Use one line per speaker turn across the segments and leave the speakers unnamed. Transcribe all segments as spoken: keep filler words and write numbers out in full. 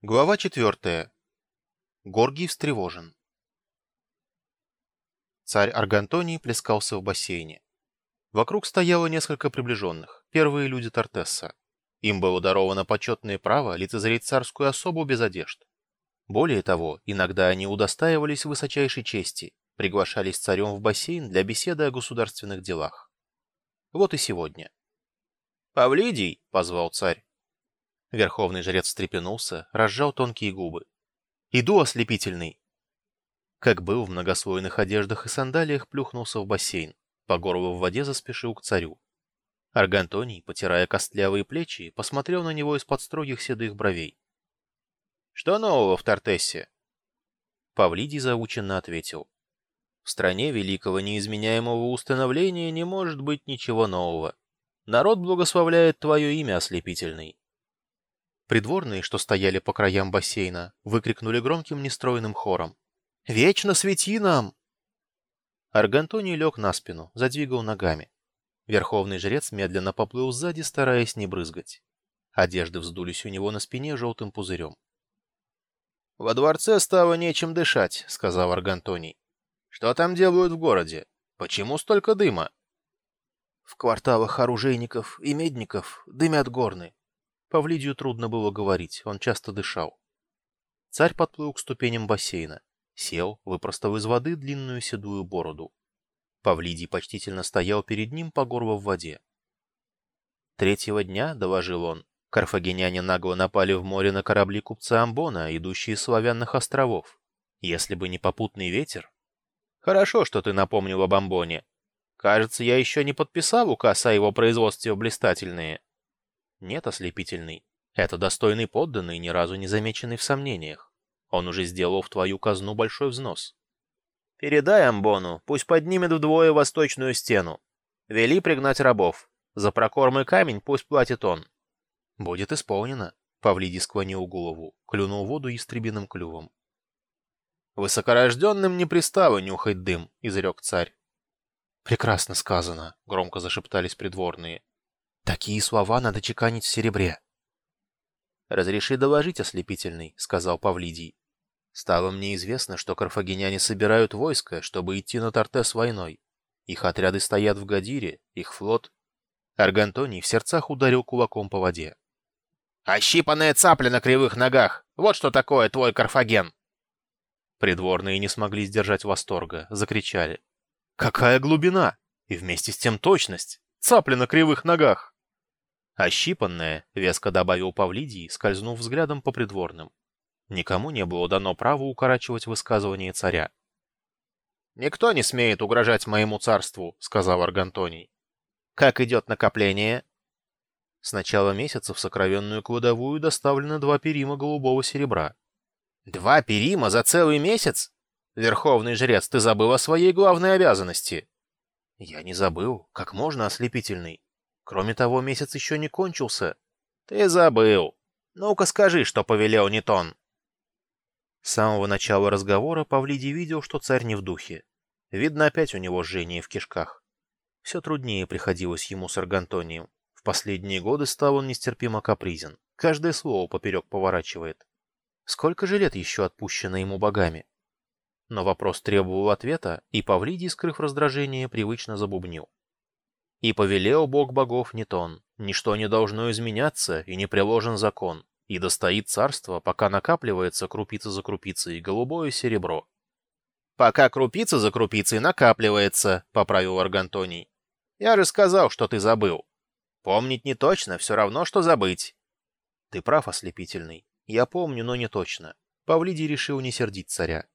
Глава четвертая. Горгий встревожен. Царь Аргантоний плескался в бассейне. Вокруг стояло несколько приближенных, первые люди Тартесса. Им было даровано почетное право лицезреть царскую особу без одежд. Более того, иногда они удостаивались высочайшей чести, приглашались царем в бассейн для беседы о государственных делах. Вот и сегодня. «Павлидий!» — позвал царь. Верховный жрец встрепенулся, разжал тонкие губы. «Иду, ослепительный!» Как был в многослойных одеждах и сандалиях, плюхнулся в бассейн, по горло в воде заспешил к царю. Аргантоний, потирая костлявые плечи, посмотрел на него из-под строгих седых бровей. «Что нового в Тартессе?» Павлидий заученно ответил. «В стране великого неизменяемого установления не может быть ничего нового. Народ благословляет твое имя, ослепительный». Придворные, что стояли по краям бассейна, выкрикнули громким нестройным хором. «Вечно свети нам!» Аргантоний лег на спину, задвигал ногами. Верховный жрец медленно поплыл сзади, стараясь не брызгать. Одежды вздулись у него на спине желтым пузырем. «Во дворце стало нечем дышать», — сказал Аргантоний. «Что там делают в городе? Почему столько дыма?» «В кварталах оружейников и медников дымят горны». Павлидию трудно было говорить, он часто дышал. Царь подплыл к ступеням бассейна, сел, выпростав из воды длинную седую бороду. Павлидий почтительно стоял перед ним по горло в воде. Третьего дня, — доложил он, — карфагеняне нагло напали в море на корабли купца Амбона, идущие с славянных островов. Если бы не попутный ветер... Хорошо, что ты напомнил об Амбоне. Кажется, я еще не подписал указ о его производстве в блистательные. Нет, ослепительный. Это достойный подданный, ни разу не замеченный в сомнениях. Он уже сделал в твою казну большой взнос. Передай Амбону, пусть поднимет вдвое восточную стену. Вели пригнать рабов. За прокорм и камень пусть платит он. Будет исполнено. Павлидий склонил голову, клюнул воду ястребиным клювом. Высокорожденным не пристало нюхать дым, изрек царь. Прекрасно сказано, громко зашептались придворные. Такие слова надо чеканить в серебре. «Разреши доложить, ослепительный», — сказал Павлидий. «Стало мне известно, что карфагеняне собирают войско, чтобы идти на Тартес войной. Их отряды стоят в Гадире, их флот...» Аргантоний в сердцах ударил кулаком по воде. «Ощипанная цапля на кривых ногах! Вот что такое твой Карфаген!» Придворные не смогли сдержать восторга, закричали. «Какая глубина! И вместе с тем точность! Цапля на кривых ногах!» «Ощипанная», — веско добавил Павлидий, скользнув взглядом по придворным. Никому не было дано право укорачивать высказывание царя. «Никто не смеет угрожать моему царству», — сказал Аргантоний. «Как идет накопление?» С начала месяца в сокровенную кладовую доставлено два перима голубого серебра. «Два перима за целый месяц? Верховный жрец, ты забыл о своей главной обязанности». «Я не забыл. Как можно, ослепительный? Кроме того, месяц еще не кончился». «Ты забыл. Ну-ка скажи, что повелел Нетон». С самого начала разговора Павлидий видел, что царь не в духе. Видно, опять у него жжение в кишках. Все труднее приходилось ему с Аргантонием. В последние годы стал он нестерпимо капризен. Каждое слово поперек поворачивает. Сколько же лет еще отпущено ему богами? Но вопрос требовал ответа, и Павлидий, скрыв раздражение, привычно забубнил. «И повелел бог богов Нетон, ничто не должно изменяться, и не приложен закон, и достоит царство, пока накапливается крупица за крупицей голубое серебро». «Пока крупица за крупицей накапливается», — поправил Аргантоний. «Я же сказал, что ты забыл. Помнить не точно, все равно, что забыть». «Ты прав, ослепительный. Я помню, но не точно». Павлидий решил не сердить царя.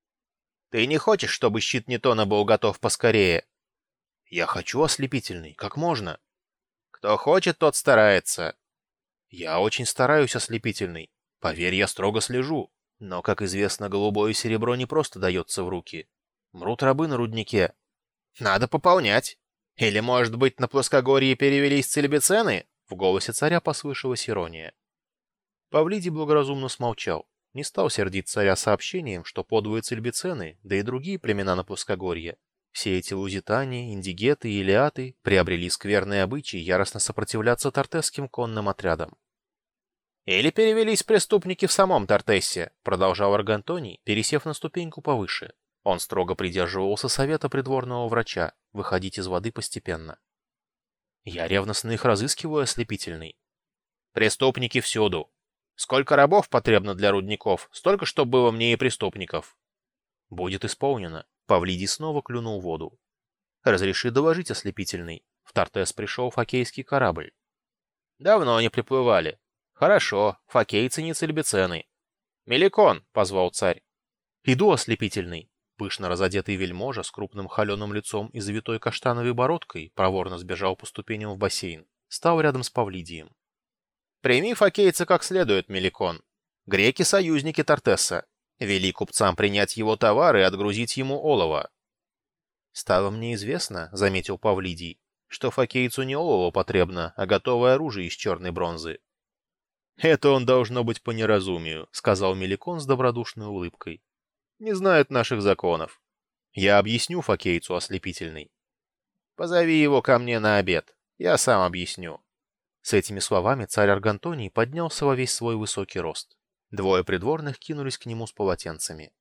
«Ты не хочешь, чтобы щит Нетона был готов поскорее?» «Я хочу, ослепительный, как можно». «Кто хочет, тот старается». «Я очень стараюсь, ослепительный. Поверь, я строго слежу. Но, как известно, голубое серебро не просто дается в руки. Мрут рабы на руднике. Надо пополнять. Или, может быть, на плоскогорье перевелись цельбицены?» В голосе царя послышалась ирония. Павлидий благоразумно смолчал. Не стал сердить царя сообщением, что подлые цельбицены, да и другие племена на плоскогорье, все эти лузитане, индигеты и илиаты приобрели скверные обычаи яростно сопротивляться тартесским конным отрядам. Или перевелись преступники в самом Тартессе, продолжал Аргантоний, пересев на ступеньку повыше. Он строго придерживался совета придворного врача выходить из воды постепенно. Я ревностно их разыскиваю, ослепительный. Преступники всюду. Сколько рабов потребно для рудников, столько, чтоб было мне и преступников. Будет исполнено. Павлидий снова клюнул воду. Разреши доложить, ослепительный. В Тартесс пришел фокейский корабль. Давно не приплывали. Хорошо, фокейцы не цельбецены. Меликон, позвал царь. Иду, ослепительный. Пышно разодетый вельможа с крупным холеным лицом и завитой каштановой бородкой проворно сбежал по ступеням в бассейн. Стал рядом с Павлидием. Прими фокейца как следует, Меликон. Греки — союзники Тартесса. Вели купцам принять его товары и отгрузить ему олово. Стало мне известно, заметил Павлидий, что фокейцу не олово потребно, а готовое оружие из черной бронзы. Это он должно быть по неразумию, сказал Меликон с добродушной улыбкой. Не знает наших законов. Я объясню фокейцу, ослепительный. Позови его ко мне на обед. Я сам объясню. С этими словами царь Аргантоний поднялся во весь свой высокий рост. Двое придворных кинулись к нему с полотенцами.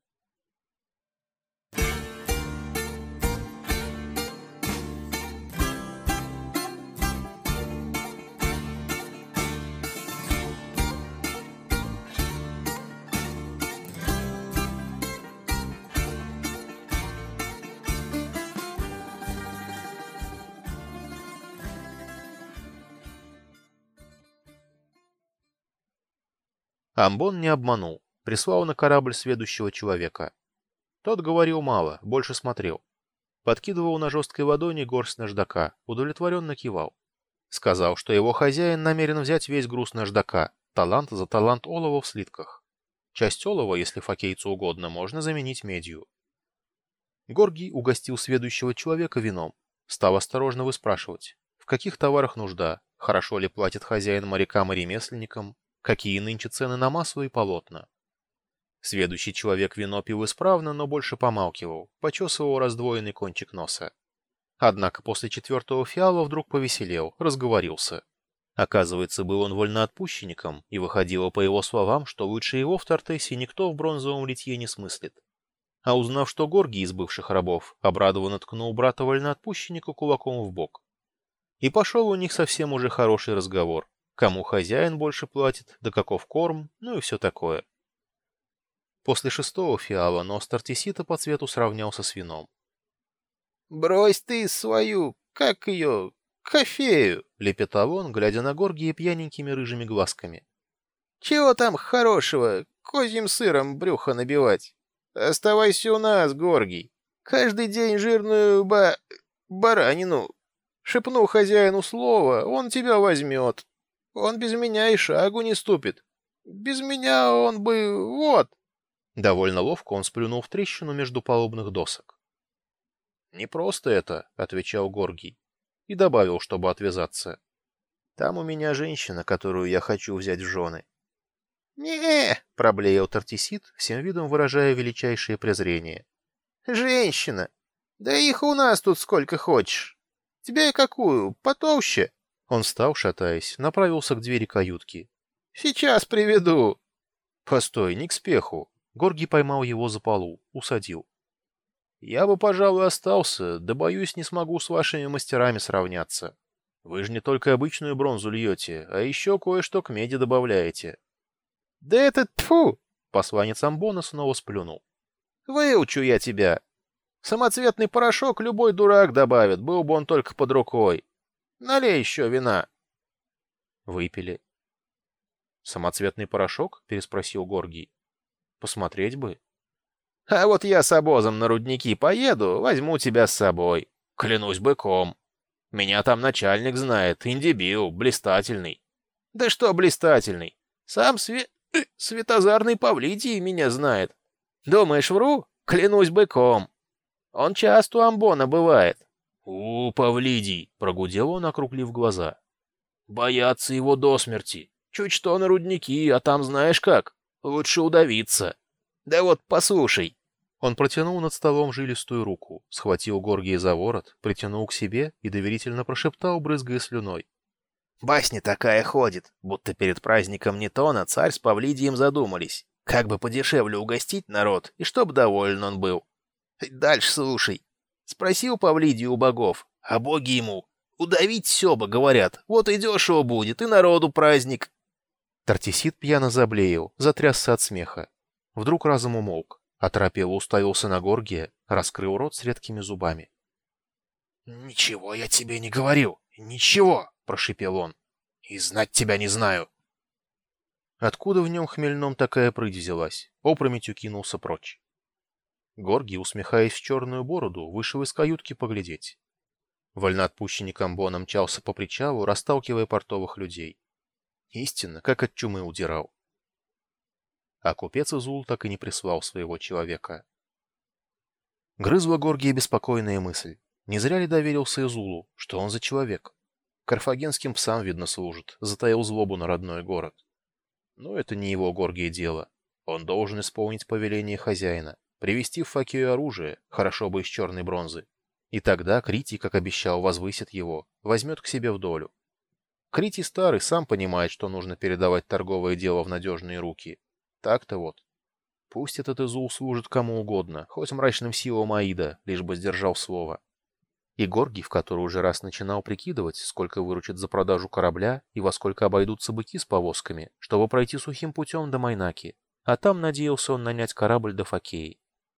Амбон не обманул, прислал на корабль сведущего человека. Тот говорил мало, больше смотрел. Подкидывал на жесткой ладони горсть наждака, удовлетворенно кивал. Сказал, что его хозяин намерен взять весь груз наждака, талант за талант олова в слитках. Часть олова, если фокейцу угодно, можно заменить медью. Горгий угостил сведущего человека вином, стал осторожно выспрашивать, в каких товарах нужда, хорошо ли платит хозяин морякам и ремесленникам, какие нынче цены на масло и полотна. Сведущий человек вино пил исправно, но больше помалкивал, почесывал раздвоенный кончик носа. Однако после четвертого фиала вдруг повеселел, разговорился. Оказывается, был он вольноотпущенником, и выходило по его словам, что лучше его в Тартессе никто в бронзовом литье не смыслит. А узнав, что Горгий из бывших рабов, обрадованно ткнул брата вольноотпущенника кулаком в бок. И пошел у них совсем уже хороший разговор. Кому хозяин больше платит, да каков корм, ну и все такое. После шестого фиала нос Тартесита по цвету сравнялся с вином. «Брось ты свою, как ее, кофею!» — лепетал он, глядя на Горгия пьяненькими рыжими глазками. «Чего там хорошего, козьим сыром брюхо набивать? Оставайся у нас, Горгий. Каждый день жирную ба... баранину. Шепну хозяину слово, он тебя возьмет. Он без меня и шагу не ступит. Без меня он бы... вот!» Довольно ловко он сплюнул в трещину между палубных досок. «Не просто это», — отвечал Горгий, и добавил, чтобы отвязаться. «Там у меня женщина, которую я хочу взять в жены». «Не-е!» — проблеял Тартесит, всем видом выражая величайшее презрение. «Женщина! Да их у нас тут сколько хочешь. Тебе какую, потолще?» Он встал, шатаясь, направился к двери каютки. «Сейчас приведу!» «Постой, не к спеху!» Горгий поймал его за полу, усадил. «Я бы, пожалуй, остался, да, боюсь, не смогу с вашими мастерами сравняться. Вы же не только обычную бронзу льете, а еще кое-что к меди добавляете». «Да это тьфу!» — посланец Амбона снова сплюнул. «Выучу я тебя! Самоцветный порошок любой дурак добавит, был бы он только под рукой. Налей еще вина». Выпили. «Самоцветный порошок?» — переспросил Горгий. «Посмотреть бы». «А вот я с обозом на рудники поеду, возьму тебя с собой. Клянусь быком. Меня там начальник знает, индибил, блистательный». «Да что блистательный? Сам све... Светозарный Павлидий меня знает. Думаешь, вру? Клянусь быком. Он часто у Амбона бывает». «У, Павлидий!» — прогудел он, округлив глаза. «Боятся его до смерти. Чуть что на рудники, а там знаешь как. Лучше удавиться. Да вот, послушай». Он протянул над столом жилистую руку, схватил Горгия за ворот, притянул к себе и доверительно прошептал, брызгая слюной. Басня такая ходит, будто перед праздником Нетона царь с Павлидием задумались, как бы подешевле угостить народ, и чтоб доволен он был. Дальше слушай. Спросил Павлидий у богов, а боги ему: удавить сёба, говорят, вот и дешево будет, и народу праздник. Тартисид пьяно заблеял, затрясся от смеха. Вдруг разом умолк, оторопело уставился на Горгия, раскрыл рот с редкими зубами. «Ничего я тебе не говорил, ничего!» — прошипел он. «И знать тебя не знаю!» Откуда в нем хмельном такая прыть взялась? Опрометью кинулся прочь. Горгий, усмехаясь в черную бороду, вышел из каютки поглядеть. Вольноотпущенник Амбона мчался по причалу, расталкивая портовых людей. Истинно, как от чумы удирал. А купец Изул так и не прислал своего человека. Грызла Горгия беспокойная мысль. Не зря ли доверился Изулу, что он за человек? Карфагенским псам, видно, служит, затаил злобу на родной город. Но это не его Горгие дело. Он должен исполнить повеление хозяина, привести в Факию оружие, хорошо бы из черной бронзы. И тогда Критий, как обещал, возвысит его, возьмет к себе в долю. Критий старый сам понимает, что нужно передавать торговое дело в надежные руки. Так-то вот. Пусть этот Изул служит кому угодно, хоть мрачным силам Аида, лишь бы сдержал слово. И Горгий, в который уже раз начинал прикидывать, сколько выручит за продажу корабля и во сколько обойдутся быки с повозками, чтобы пройти сухим путем до Майнаки, а там надеялся он нанять корабль до Фокеи.